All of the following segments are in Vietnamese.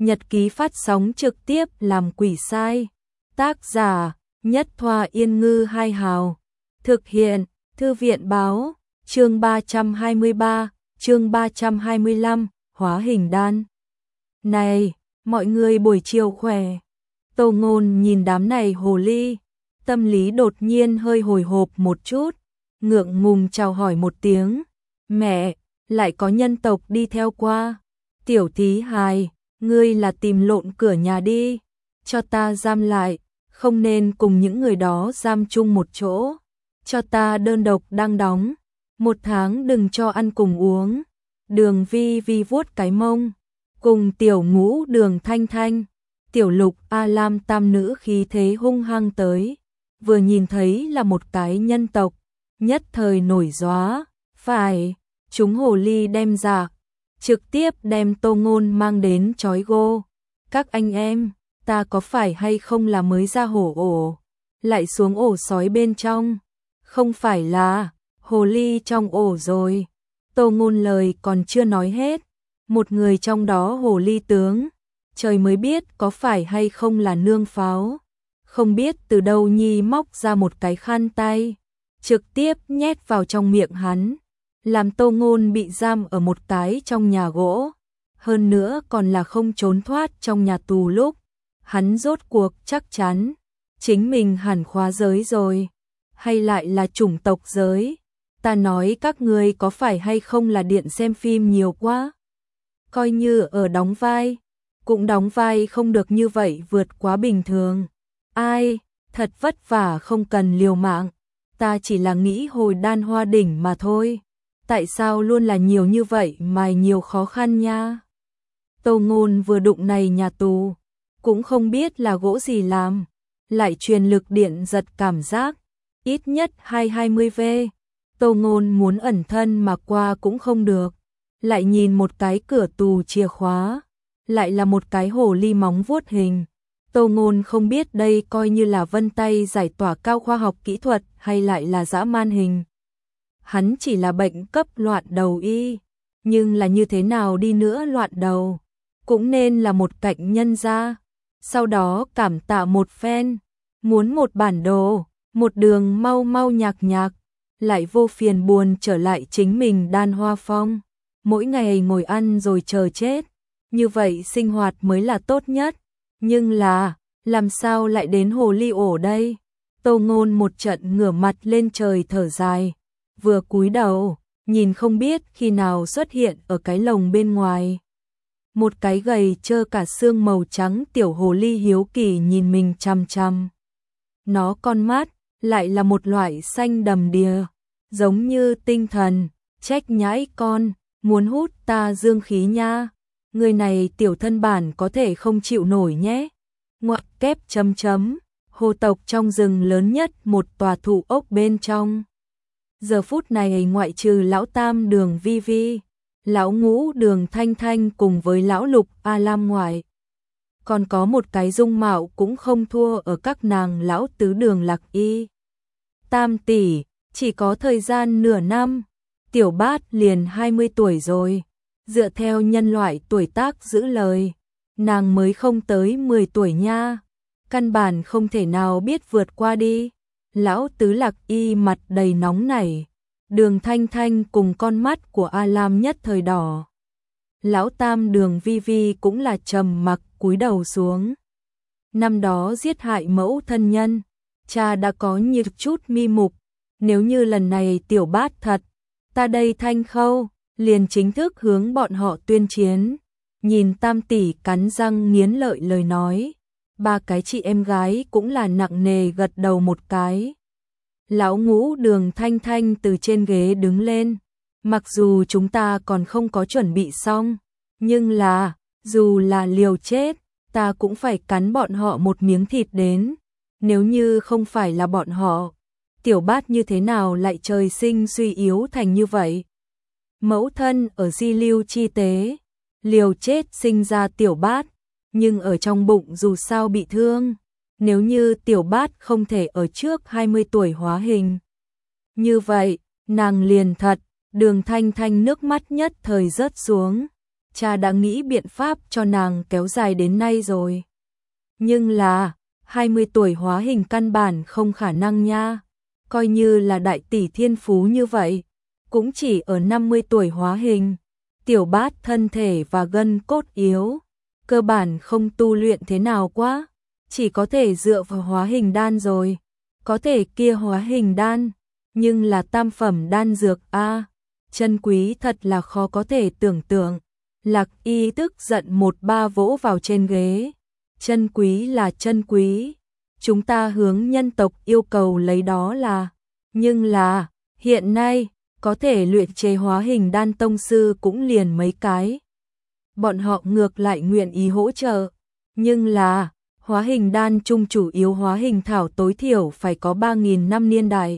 nhật ký phát sóng trực tiếp làm quỷ sai. Tác giả: Nhất Thoa Yên Ngư Hai Hào. Thực hiện: Thư viện Báo. Chương 323, chương 325, hóa hình đan. Này, mọi người buổi chiều khỏe. Tô Ngôn nhìn đám này hồ ly, tâm lý đột nhiên hơi hồi hộp một chút, ngượng ngùng chào hỏi một tiếng. Mẹ, lại có nhân tộc đi theo qua. Tiểu thí hài, ngươi là tìm lộn cửa nhà đi, cho ta giam lại, không nên cùng những người đó giam chung một chỗ, cho ta đơn độc đang đóng, 1 tháng đừng cho ăn cùng uống. Đường Vi Vi vuốt cái mông, cùng tiểu ngũ Đường Thanh Thanh, tiểu lục A Lam tam nữ khí thế hung hăng tới, vừa nhìn thấy là một cái nhân tộc, nhất thời nổi gióa. Phải, chúng hồ ly đem ra, trực tiếp đem Tô Ngôn mang đến chói gô. Các anh em, ta có phải hay không là mới ra hổ ổ, lại xuống ổ sói bên trong? Không phải là hồ ly trong ổ rồi. Tô Ngôn lời còn chưa nói hết, một người trong đó hồ ly tướng, trời mới biết có phải hay không là nương pháo. Không biết từ đâu nhi móc ra một cái khăn tay, trực tiếp nhét vào trong miệng hắn, làm Tô Ngôn bị giam ở một cái trong nhà gỗ, hơn nữa còn là không trốn thoát trong nhà tù lúc. Hắn rốt cuộc chắc chắn chính mình hẳn khóa giới rồi, hay lại là chủng tộc giới. Ta nói các ngươi có phải hay không là điện xem phim nhiều quá, coi như ở đóng vai, cũng đóng vai không được như vậy vượt quá bình thường. Ai, thật vất vả không cần liều mạng, ta chỉ là nghĩ hồi đan hoa đỉnh mà thôi. Tại sao luôn là nhiều như vậy mà nhiều khó khăn nha. Tô Ngôn vừa đụng này nhà tù, cũng không biết là gỗ gì làm, lại truyền lực điện giật cảm giác, ít nhất 220V. Tô Ngôn muốn ẩn thân mà qua cũng không được, lại nhìn một cái cửa tù chìa khóa, lại là một cái hồ ly móng vuốt hình. Tô Ngôn không biết đây coi như là vân tay giải tỏa cao khoa học kỹ thuật hay lại là dã man hình. Hắn chỉ là bệnh cấp loạn đầu y, nhưng là như thế nào đi nữa loạn đầu, cũng nên là một cạnh nhân gia. Sau đó cảm tạ một phen, muốn một bản đồ, một đường mau mau nhạc nhạc, lại vô phiền buồn trở lại chính mình Đan Hoa Phong. Mỗi ngày ngồi ăn rồi chờ chết, như vậy sinh hoạt mới là tốt nhất. Nhưng là, làm sao lại đến hồ ly ổ đây? Tô Ngôn một trận ngửa mặt lên trời thở dài, vừa cúi đầu, nhìn không biết khi nào xuất hiện ở cái lồng bên ngoài. Một cái gầy trơ cả xương màu trắng tiểu hồ ly hiếu kỳ nhìn mình chằm chằm. Nó con mắt, lại là một loại xanh đầm đìa, giống như tinh thần, trách nhãi con, muốn hút ta dương khí nha. Người này tiểu thân bản có thể không chịu nổi nhé. Ngoặc kép chấm chấm, hồ tộc trong rừng lớn nhất một tòa thụ ốc bên trong. Giờ phút này ngoại trừ lão tam Đường Vi Vi, lão ngũ Đường Thanh Thanh cùng với lão lục A Lam ngoại, còn có một cái dung mạo cũng không thua ở các nàng lão tứ Đường Lạc Y. Tam tỷ, chỉ có thời gian nửa năm, tiểu bát liền 20 tuổi rồi. Dựa theo nhân loại tuổi tác giữ lời, nàng mới không tới 10 tuổi nha, căn bản không thể nào biết vượt qua đi. Lão tứ Lạc Y mặt đầy nóng nảy, Đường Thanh Thanh cùng con mắt của A Lam nhất thời đỏ. Lão tam Đường Vi Vi cũng là trầm mặc cúi đầu xuống. Năm đó giết hại mẫu thân nhân, cha đã có nhiều chút mi mục, nếu như lần này tiểu bát thật, ta đây Thanh Khâu liền chính thức hướng bọn họ tuyên chiến. Nhìn tam tỷ cắn răng nghiến lợi lời nói, ba cái chị em gái cũng là nặng nề gật đầu một cái. Lão ngũ Đường Thanh Thanh từ trên ghế đứng lên, mặc dù chúng ta còn không có chuẩn bị xong, nhưng là, dù là liều chết, ta cũng phải cắn bọn họ một miếng thịt đến. Nếu như không phải là bọn họ, tiểu bát như thế nào lại trời sinh suy yếu thành như vậy? Mẫu thân ở di lưu chi tế, liều chết sinh ra tiểu bát, nhưng ở trong bụng dù sao bị thương. Nếu như tiểu bát không thể ở trước 20 tuổi hóa hình, như vậy, nàng liền thật. Đường Thanh Thanh nước mắt nhất thời rớt xuống. cha đã nghĩ biện pháp cho nàng kéo dài đến nay rồi. Nhưng là, 20 tuổi hóa hình căn bản không khả năng nha. Coi như là đại tỷ thiên phú như vậy, cũng chỉ ở 50 tuổi hóa hình. Tiểu Bát thân thể và gân cốt yếu, cơ bản không tu luyện thế nào quá, chỉ có thể dựa vào hóa hình đan rồi. Có thể kia hóa hình đan, nhưng là tam phẩm đan dược a, chân quý thật là khó có thể tưởng tượng. Lạc Y tức giận một ba vỗ vào trên ghế. Chân quý là chân quý, chúng ta hướng nhân tộc yêu cầu lấy đó là, nhưng là, hiện nay, có thể luyện chế hóa hình đan tông sư cũng liền mấy cái. Bọn họ ngược lại nguyện ý hỗ trợ, nhưng là, hóa hình đan chung chủ yếu hóa hình thảo tối thiểu phải có 3.000 năm niên đại.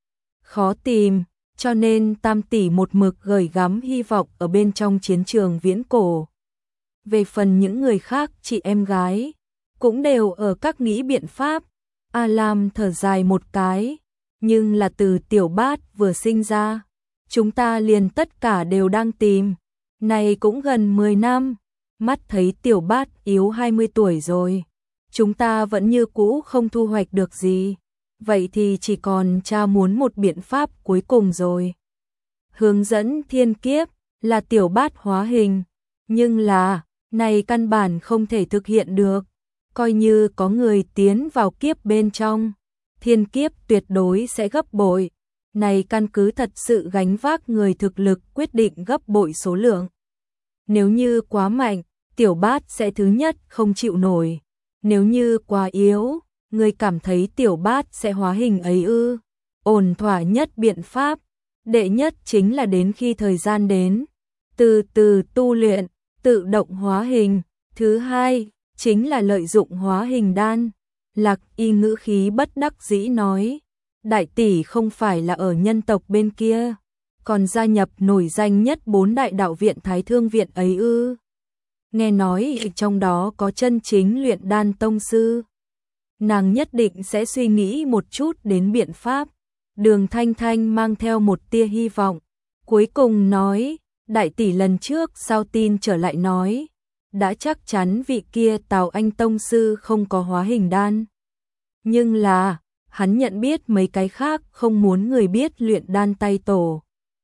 Khó tìm, cho nên Tam tỷ một mực gửi gắm hy vọng ở bên trong chiến trường viễn cổ. Về phần những người khác, chị em gái, cũng đều ở các nghĩ biện pháp. A Lam thở dài một cái, nhưng là từ Tiểu Bát vừa sinh ra, chúng ta liền tất cả đều đang tìm. Này cũng gần 10 năm, mắt thấy Tiểu Bát yếu 20 tuổi rồi, chúng ta vẫn như cũ không thu hoạch được gì. Vậy thì chỉ còn cha muốn một biện pháp cuối cùng rồi. Hướng dẫn thiên kiếp là Tiểu Bát hóa hình, nhưng là, này căn bản không thể thực hiện được. Coi như có người tiến vào kiếp bên trong, thiên kiếp tuyệt đối sẽ gấp bội. Này căn cứ thật sự gánh vác người thực lực quyết định gấp bội số lượng. Nếu như quá mạnh, Tiểu Bát sẽ thứ nhất không chịu nổi. Nếu như quá yếu, người cảm thấy Tiểu Bát sẽ hóa hình ấy ư? Ổn thỏa nhất biện pháp, đệ nhất chính là đến khi thời gian đến, từ từ tu luyện, tự động hóa hình. Thứ hai, chính là lợi dụng hóa hình đan. Lạc Y ngữ khí bất đắc dĩ nói, đại tỷ không phải là ở nhân tộc bên kia, còn gia nhập nổi danh nhất 4 đại đạo viện Thái Thương viện ấy ư? Nghe nói trong đó có chân chính luyện đan tông sư. Nàng nhất định sẽ suy nghĩ một chút đến biện pháp. Đường Thanh Thanh mang theo một tia hy vọng, cuối cùng nói, đại tỷ lần trước sao tin trở lại nói, đã chắc chắn vị kia Tào Anh tông sư không có hóa hình đan. Nhưng là, hắn nhận biết mấy cái khác không muốn người biết luyện đan tay tổ.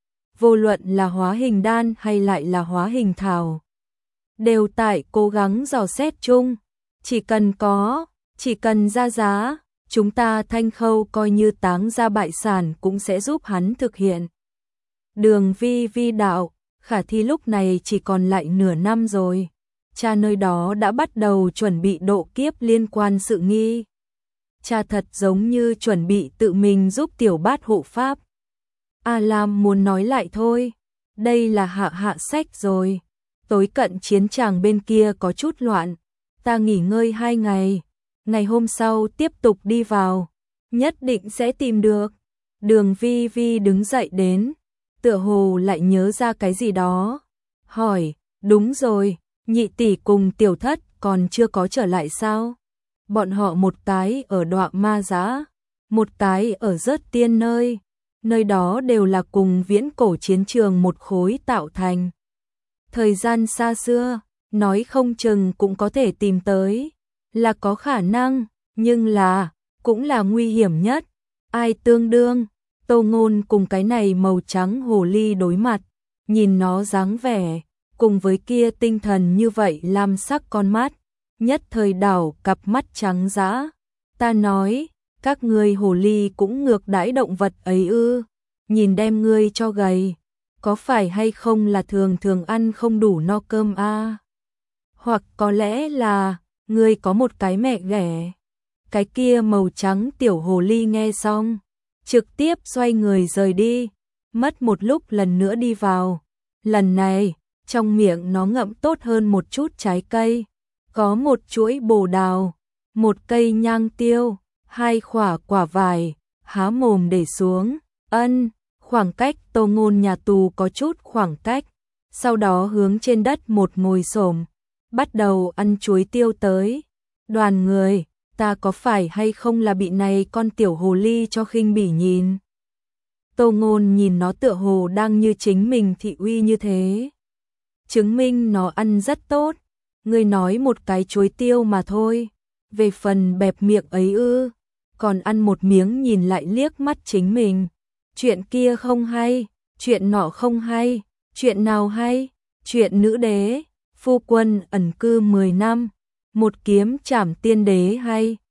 Vô luận là hóa hình đan hay lại là hóa hình thảo, đều tại cố gắng dò xét chung. Chỉ cần ra giá, chúng ta Thanh Khâu coi như táng ra bại sản cũng sẽ giúp hắn thực hiện. Đường Vi Vi đạo, khả thi lúc này chỉ còn lại nửa năm rồi. Cha nơi đó đã bắt đầu chuẩn bị độ kiếp liên quan sự nghi. Cha thật giống như chuẩn bị tự mình giúp Tiểu Bát hộ pháp. A Lam muốn nói lại thôi, đây là hạ sách rồi. Tối cận chiến tràng bên kia có chút loạn, ta nghỉ ngơi 2 ngày, ngày hôm sau tiếp tục đi vào, nhất định sẽ tìm được. Đường Vi Vi đứng dậy đến, tựa hồ lại nhớ ra cái gì đó, hỏi, đúng rồi, nhị tỷ cùng Tiểu Thất còn chưa có trở lại sao? Bọn họ một cái ở Đoạ Ma Giã, một cái ở Rớt Tiên nơi đó đều là cùng viễn cổ chiến trường một khối tạo thành. Thời gian xa xưa, nói không chừng cũng có thể tìm tới, là có khả năng, nhưng là, cũng là nguy hiểm nhất. Ai tương đương, Tô Ngôn cùng cái này màu trắng hồ ly đối mặt, nhìn nó dáng vẻ, cùng với kia tinh thần như vậy lam sắc con mắt, nhất thời đảo cặp mắt trắng dã. Ta nói, các ngươi hồ ly cũng ngược đãi động vật ấy ư, nhìn đem ngươi cho gầy, có phải hay không là thường thường ăn không đủ no cơm a? Hoặc có lẽ là, ngươi có một cái mẹ ghẻ. Cái kia màu trắng tiểu hồ ly nghe xong, trực tiếp xoay người rời đi, mất một lúc lần nữa đi vào. Lần này, trong miệng nó ngậm tốt hơn một chút trái cây, có một chuỗi bồ đào, một cây nhang tiêu, 2 khỏa quả vải, há mồm để xuống, khoảng cách Tô Ngôn nhà tù có chút khoảng cách, sau đó hướng trên đất một ngồi xổm, bắt đầu ăn chuối tiêu tới. Đoàn người, ta có phải hay không là bị này con tiểu hồ ly cho khinh bỉ nhìn? Tô Ngôn nhìn nó tựa hồ đang như chính mình thị uy như thế. chứng minh nó ăn rất tốt. Ngươi nói một cái chuối tiêu mà thôi, về phần bẹp miệng ấy ư, còn ăn một miếng nhìn lại liếc mắt chính mình. Chuyện kia không hay, chuyện nọ không hay, chuyện nào hay? Chuyện nữ đế, phu quân ẩn cư 10 năm, một kiếm trảm tiên đế hay,